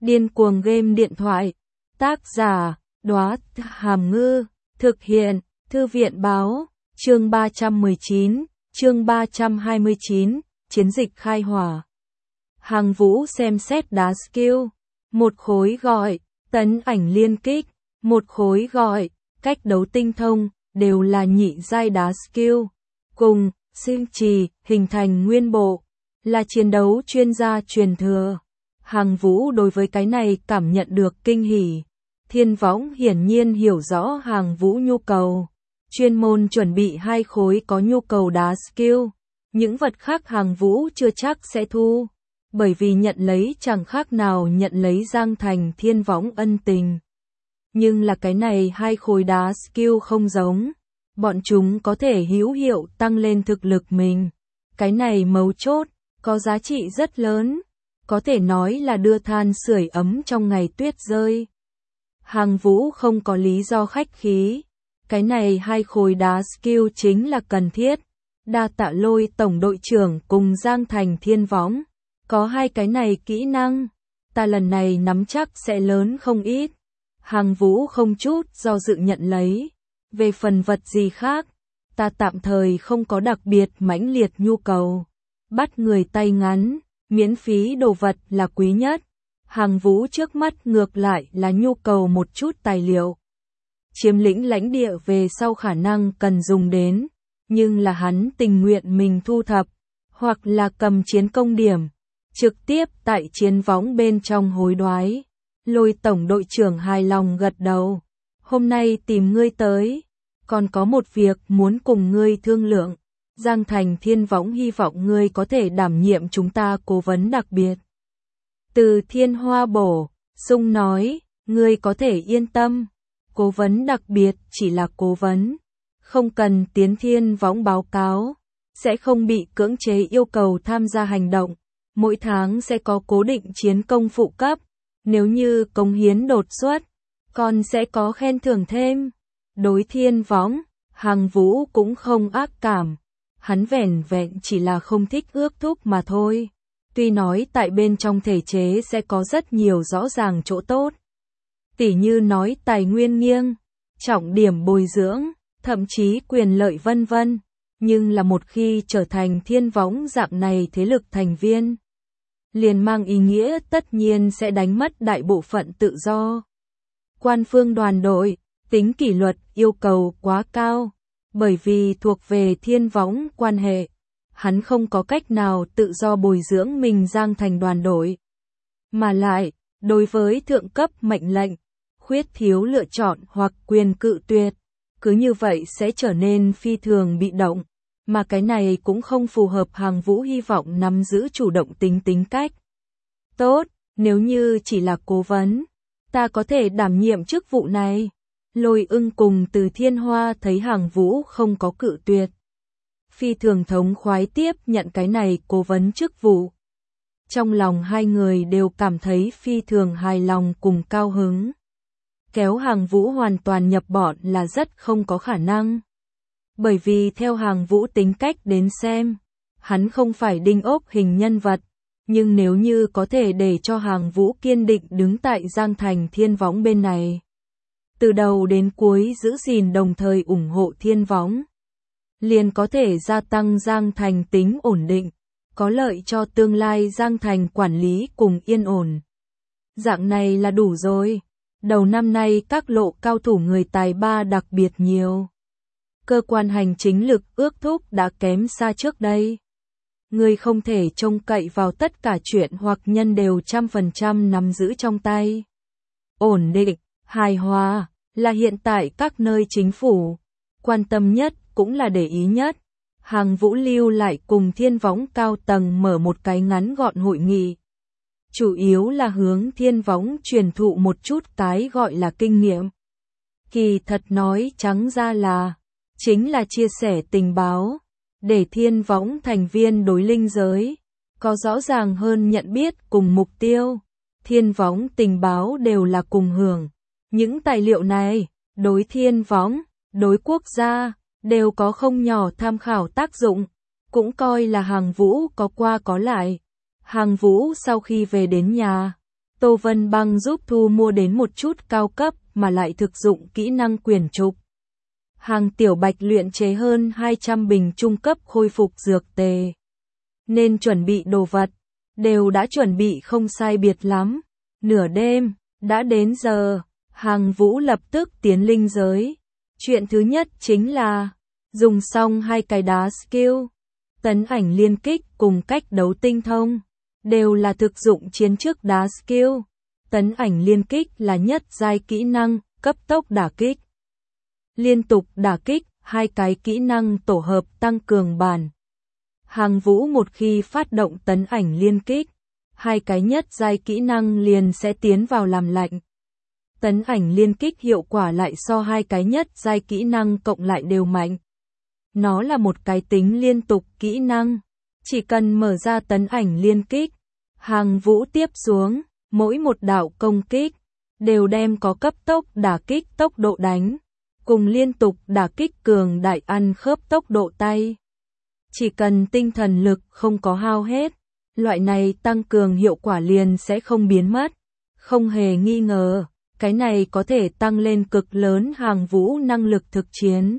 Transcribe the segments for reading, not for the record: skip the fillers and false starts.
Điên cuồng game điện thoại. Tác giả, Đóa Hàm Ngư. Thực hiện, Thư viện báo. Chương 319, chương 329, chiến dịch khai hỏa. Hàng Vũ xem xét đá skill. Một khối gọi, tấn ảnh liên kích. Một khối gọi, cách đấu tinh thông, đều là nhị giai đá skill. Cùng, sinh trì, hình thành nguyên bộ. Là chiến đấu chuyên gia truyền thừa. Hàng Vũ đối với cái này cảm nhận được kinh hỉ. Thiên Võng hiển nhiên hiểu rõ Hàng Vũ nhu cầu. Chuyên môn chuẩn bị 2 khối có nhu cầu đá skill. Những vật khác Hàng Vũ chưa chắc sẽ thu. Bởi vì nhận lấy chẳng khác nào nhận lấy Giang Thành Thiên Võng ân tình. Nhưng là cái này 2 khối đá skill không giống. Bọn chúng có thể hữu hiệu tăng lên thực lực mình. Cái này mấu chốt, có giá trị rất lớn. Có thể nói là đưa than sưởi ấm trong ngày tuyết rơi. Hàng Vũ không có lý do khách khí. Cái này 2 khối đá skill chính là cần thiết. Đa tạ Lôi tổng đội trưởng cùng Giang Thành Thiên Võng. Có 2 cái này kỹ năng. Ta lần này nắm chắc sẽ lớn không ít. Hàng Vũ không chút do dự nhận lấy. Về phần vật gì khác, ta tạm thời không có đặc biệt mãnh liệt nhu cầu. Bắt người tay ngắn, miễn phí đồ vật là quý nhất. Hàng Vũ trước mắt ngược lại là nhu cầu một chút tài liệu. Chiếm lĩnh lãnh địa về sau khả năng cần dùng đến, nhưng là hắn tình nguyện mình thu thập, hoặc là cầm chiến công điểm, trực tiếp tại chiến võng bên trong hối đoái. Lôi tổng đội trưởng hài lòng gật đầu. Hôm nay tìm ngươi tới, còn có một việc muốn cùng ngươi thương lượng. Giang Thành Thiên Võng hy vọng ngươi có thể đảm nhiệm chúng ta cố vấn đặc biệt. Từ Thiên Hoa bổ sung nói, ngươi có thể yên tâm. Cố vấn đặc biệt chỉ là cố vấn, không cần tiến Thiên Võng báo cáo, sẽ không bị cưỡng chế yêu cầu tham gia hành động. Mỗi tháng sẽ có cố định chiến công phụ cấp, nếu như cống hiến đột xuất, còn sẽ có khen thưởng thêm. Đối Thiên Võng, Hàng Vũ cũng không ác cảm. Hắn vẻn vẹn chỉ là không thích ước thúc mà thôi. Tuy nói tại bên trong thể chế sẽ có rất nhiều rõ ràng chỗ tốt. Tỉ như nói tài nguyên nghiêng, trọng điểm bồi dưỡng, thậm chí quyền lợi vân vân. Nhưng là một khi trở thành Thiên Võng dạng này thế lực thành viên, liền mang ý nghĩa tất nhiên sẽ đánh mất đại bộ phận tự do. Quan phương đoàn đội, tính kỷ luật yêu cầu quá cao. Bởi vì thuộc về Thiên Võng quan hệ, hắn không có cách nào tự do bồi dưỡng mình Giang Thành đoàn đội. Mà lại, đối với thượng cấp mệnh lệnh, khuyết thiếu lựa chọn hoặc quyền cự tuyệt, cứ như vậy sẽ trở nên phi thường bị động, mà cái này cũng không phù hợp Hàng Vũ hy vọng nắm giữ chủ động tính cách. Tốt, nếu như chỉ là cố vấn, ta có thể đảm nhiệm chức vụ này. Lôi Ưng cùng Từ Thiên Hoa thấy Hàng Vũ không có cự tuyệt. Phi thường thống khoái tiếp nhận cái này cố vấn chức vụ. Trong lòng 2 người đều cảm thấy phi thường hài lòng cùng cao hứng. Kéo Hàng Vũ hoàn toàn nhập bọn là rất không có khả năng. Bởi vì theo Hàng Vũ tính cách đến xem, hắn không phải đinh ốc hình nhân vật. Nhưng nếu như có thể để cho Hàng Vũ kiên định đứng tại Giang Thành Thiên Võng bên này, từ đầu đến cuối giữ gìn đồng thời ủng hộ Thiên Võng, liền có thể gia tăng Giang Thành tính ổn định, có lợi cho tương lai Giang Thành quản lý cùng yên ổn. Dạng này là đủ rồi. Đầu năm nay các lộ cao thủ người tài ba đặc biệt nhiều. Cơ quan hành chính lực ước thúc đã kém xa trước đây. Người không thể trông cậy vào tất cả chuyện hoặc nhân đều 100% nắm giữ trong tay. Ổn định, hài hòa là hiện tại các nơi chính phủ quan tâm nhất cũng là để ý nhất. Hàng Vũ lưu lại cùng Thiên Võng cao tầng mở một cái ngắn gọn hội nghị. Chủ yếu là hướng Thiên Võng truyền thụ một chút cái gọi là kinh nghiệm. Kỳ thật nói trắng ra là, chính là chia sẻ tình báo, để Thiên Võng thành viên đối linh giới, có rõ ràng hơn nhận biết cùng mục tiêu. Thiên Võng tình báo đều là cùng hưởng. Những tài liệu này, đối Thiên Võng, đối quốc gia, đều có không nhỏ tham khảo tác dụng, cũng coi là Hàng Vũ có qua có lại. Hàng Vũ sau khi về đến nhà, Tô Vân Băng giúp thu mua đến một chút cao cấp mà lại thực dụng kỹ năng quyển trục. Hàng Tiểu Bạch luyện chế hơn 200 bình trung cấp khôi phục dược tề. Nên chuẩn bị đồ vật, đều đã chuẩn bị không sai biệt lắm. Nửa đêm, đã đến giờ, Hàng Vũ lập tức tiến linh giới. Chuyện thứ nhất chính là, dùng xong hai cái đá skill, tấn ảnh liên kích cùng cách đấu tinh thông, đều là thực dụng chiến trước đá skill. Tấn ảnh liên kích là nhất giai kỹ năng, cấp tốc đả kích. Liên tục đả kích, hai cái kỹ năng tổ hợp tăng cường bản. Hàng Vũ một khi phát động tấn ảnh liên kích, hai cái nhất giai kỹ năng liền sẽ tiến vào làm lạnh. Tấn ảnh liên kích hiệu quả lại so hai cái nhất giai kỹ năng cộng lại đều mạnh. Nó là một cái tính liên tục kỹ năng. Chỉ cần mở ra tấn ảnh liên kích, Hàng Vũ tiếp xuống, mỗi một đạo công kích, đều đem có cấp tốc đả kích tốc độ đánh, cùng liên tục đả kích cường đại ăn khớp tốc độ tay. Chỉ cần tinh thần lực không có hao hết, loại này tăng cường hiệu quả liền sẽ không biến mất. Không hề nghi ngờ, cái này có thể tăng lên cực lớn Hàng Vũ năng lực thực chiến.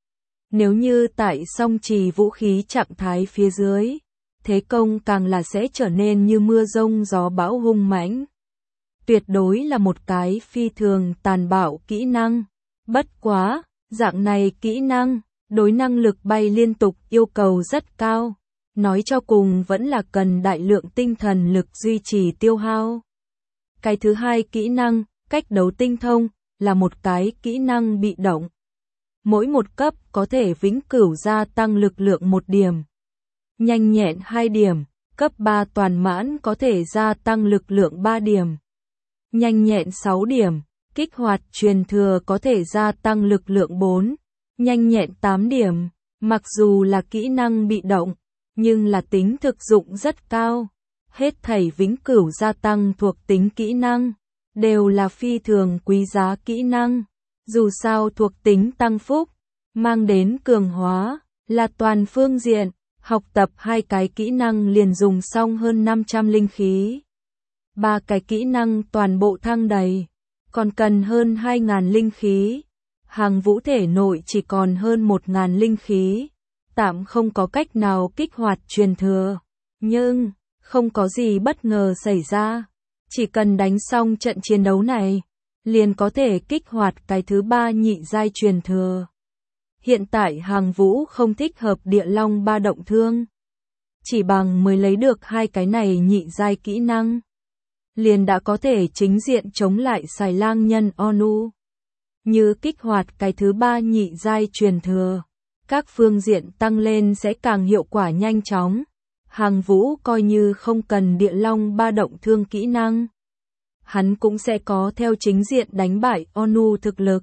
Nếu như tại song trì vũ khí trạng thái phía dưới, thế công càng là sẽ trở nên như mưa rông gió bão hung mãnh. Tuyệt đối là một cái phi thường tàn bạo kỹ năng. Bất quá, dạng này kỹ năng, đối năng lực bay liên tục yêu cầu rất cao. Nói cho cùng vẫn là cần đại lượng tinh thần lực duy trì tiêu hao. Cái thứ hai kỹ năng, cách đấu tinh thông, là một cái kỹ năng bị động. Mỗi một cấp có thể vĩnh cửu gia tăng lực lượng 1 điểm. Nhanh nhẹn 2 điểm, cấp 3 toàn mãn có thể gia tăng lực lượng 3 điểm. Nhanh nhẹn 6 điểm, kích hoạt truyền thừa có thể gia tăng lực lượng 4. Nhanh nhẹn 8 điểm, mặc dù là kỹ năng bị động, nhưng là tính thực dụng rất cao. Hết thảy vĩnh cửu gia tăng thuộc tính kỹ năng, đều là phi thường quý giá kỹ năng. Dù sao thuộc tính tăng phúc, mang đến cường hóa, là toàn phương diện. Học tập hai cái kỹ năng liền dùng xong hơn 500 linh khí. 3 cái kỹ năng toàn bộ thăng đầy, còn cần hơn 2.000 linh khí. Hàng Vũ thể nội chỉ còn hơn 1.000 linh khí, tạm không có cách nào kích hoạt truyền thừa. Nhưng, không có gì bất ngờ xảy ra. Chỉ cần đánh xong trận chiến đấu này, liền có thể kích hoạt cái thứ 3 nhị giai truyền thừa. Hiện tại Hàng Vũ không thích hợp địa long ba động thương. Chỉ bằng mới lấy được hai cái này nhị giai kỹ năng, liền đã có thể chính diện chống lại xài lang nhân Onu. Như kích hoạt cái thứ 3 nhị giai truyền thừa, các phương diện tăng lên sẽ càng hiệu quả nhanh chóng. Hàng Vũ coi như không cần địa long ba động thương kỹ năng, hắn cũng sẽ có theo chính diện đánh bại Onu thực lực.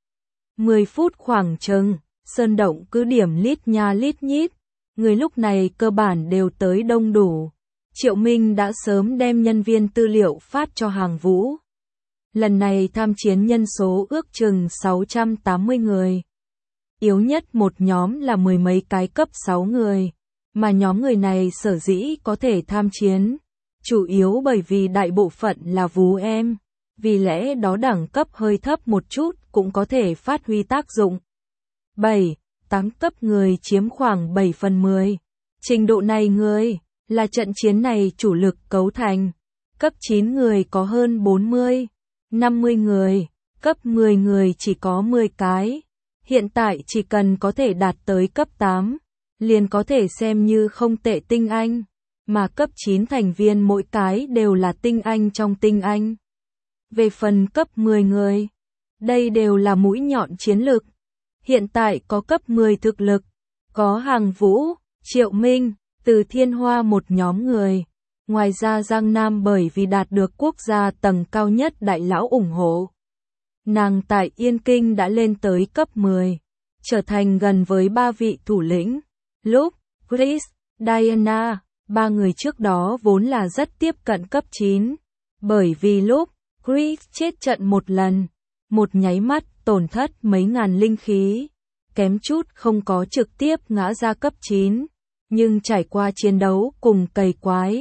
10 phút khoảng chừng, sơn động cứ điểm lít nha lít nhít, người lúc này cơ bản đều tới đông đủ. Triệu Minh đã sớm đem nhân viên tư liệu phát cho Hàng Vũ. Lần này tham chiến nhân số ước chừng 680 người. Yếu nhất một nhóm là 10 mấy cái cấp 6 người, mà nhóm người này sở dĩ có thể tham chiến, chủ yếu bởi vì đại bộ phận là vú em, vì lẽ đó đẳng cấp hơi thấp một chút cũng có thể phát huy tác dụng. 7, 8 cấp người chiếm khoảng 7/10. Trình độ này người, là trận chiến này chủ lực cấu thành. Cấp 9 người có hơn 40, 50 người, cấp 10 người chỉ có 10 cái. Hiện tại chỉ cần có thể đạt tới cấp 8, liền có thể xem như không tệ tinh anh, mà cấp 9 thành viên mỗi cái đều là tinh anh trong tinh anh. Về phần cấp 10 người, đây đều là mũi nhọn chiến lực. Hiện tại có cấp 10 thực lực, có Hàng Vũ, Triệu Minh, Từ Thiên Hoa một nhóm người. Ngoài ra Giang Nam bởi vì đạt được quốc gia tầng cao nhất đại lão ủng hộ, nàng tại Yên Kinh đã lên tới cấp 10, trở thành gần với 3 vị thủ lĩnh. Lúc, Chris, Diana, 3 người trước đó vốn là rất tiếp cận cấp 9, bởi vì lúc Chris chết trận một lần, một nháy mắt tổn thất mấy ngàn linh khí, kém chút không có trực tiếp ngã ra cấp 9, nhưng trải qua chiến đấu cùng cầy quái,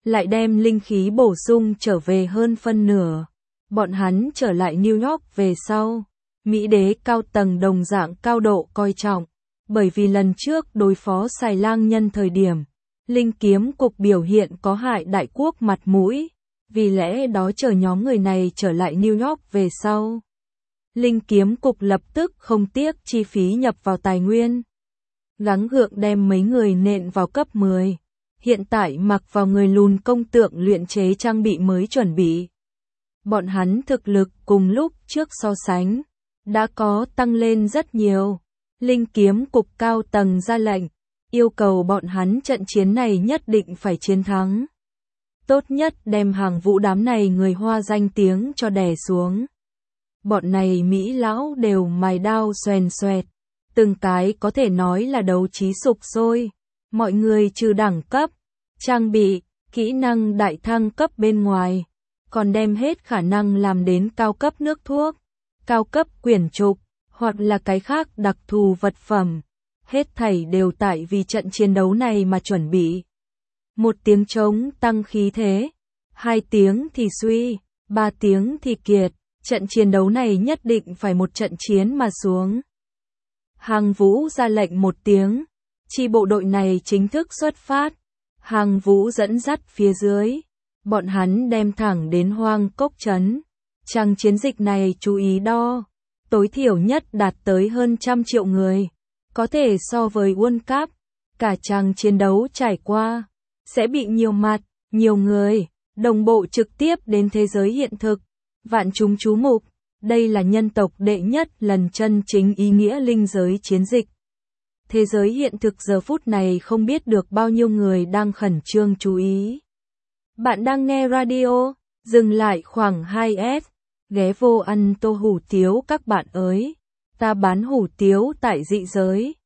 lại đem linh khí bổ sung trở về hơn phân nửa. Bọn hắn trở lại New York về sau, Mỹ đế cao tầng đồng dạng cao độ coi trọng, bởi vì lần trước đối phó Xài Lang Nhân thời điểm, Linh Kiếm Cục biểu hiện có hại đại quốc mặt mũi, vì lẽ đó chờ nhóm người này trở lại New York về sau. Linh Kiếm Cục lập tức không tiếc chi phí nhập vào tài nguyên, gắng gượng đem mấy người nện vào cấp 10. Hiện tại mặc vào người lùn công tượng luyện chế trang bị mới chuẩn bị. Bọn hắn thực lực cùng lúc trước so sánh, đã có tăng lên rất nhiều. Linh Kiếm Cục cao tầng ra lệnh, yêu cầu bọn hắn trận chiến này nhất định phải chiến thắng. Tốt nhất đem Hàng Vũ đám này người Hoa danh tiếng cho đè xuống. Bọn này Mỹ lão đều mài đao xoèn xoẹt, từng cái có thể nói là đấu trí sục sôi. Mọi người trừ đẳng cấp, trang bị, kỹ năng đại thăng cấp bên ngoài, còn đem hết khả năng làm đến cao cấp nước thuốc, cao cấp quyển trục, hoặc là cái khác đặc thù vật phẩm. Hết thảy đều tại vì trận chiến đấu này mà chuẩn bị. 1 tiếng trống tăng khí thế, 2 tiếng thì suy, 3 tiếng thì kiệt, trận chiến đấu này nhất định phải một trận chiến mà xuống. Hàng Vũ ra lệnh 1 tiếng, chi bộ đội này chính thức xuất phát. Hàng Vũ dẫn dắt phía dưới, bọn hắn đem thẳng đến Hoang Cốc trấn. Trang chiến dịch này chú ý đo, tối thiểu nhất đạt tới hơn 100 triệu người, có thể so với World Cup. Cả trang chiến đấu trải qua, sẽ bị nhiều mặt, nhiều người, đồng bộ trực tiếp đến thế giới hiện thực, vạn chúng chú mục. Đây là nhân tộc đệ nhất lần chân chính ý nghĩa linh giới chiến dịch. Thế giới hiện thực giờ phút này không biết được bao nhiêu người đang khẩn trương chú ý. Bạn đang nghe radio, dừng lại khoảng 2S, ghé vô ăn tô hủ tiếu các bạn ơi. Ta bán hủ tiếu tại dị giới.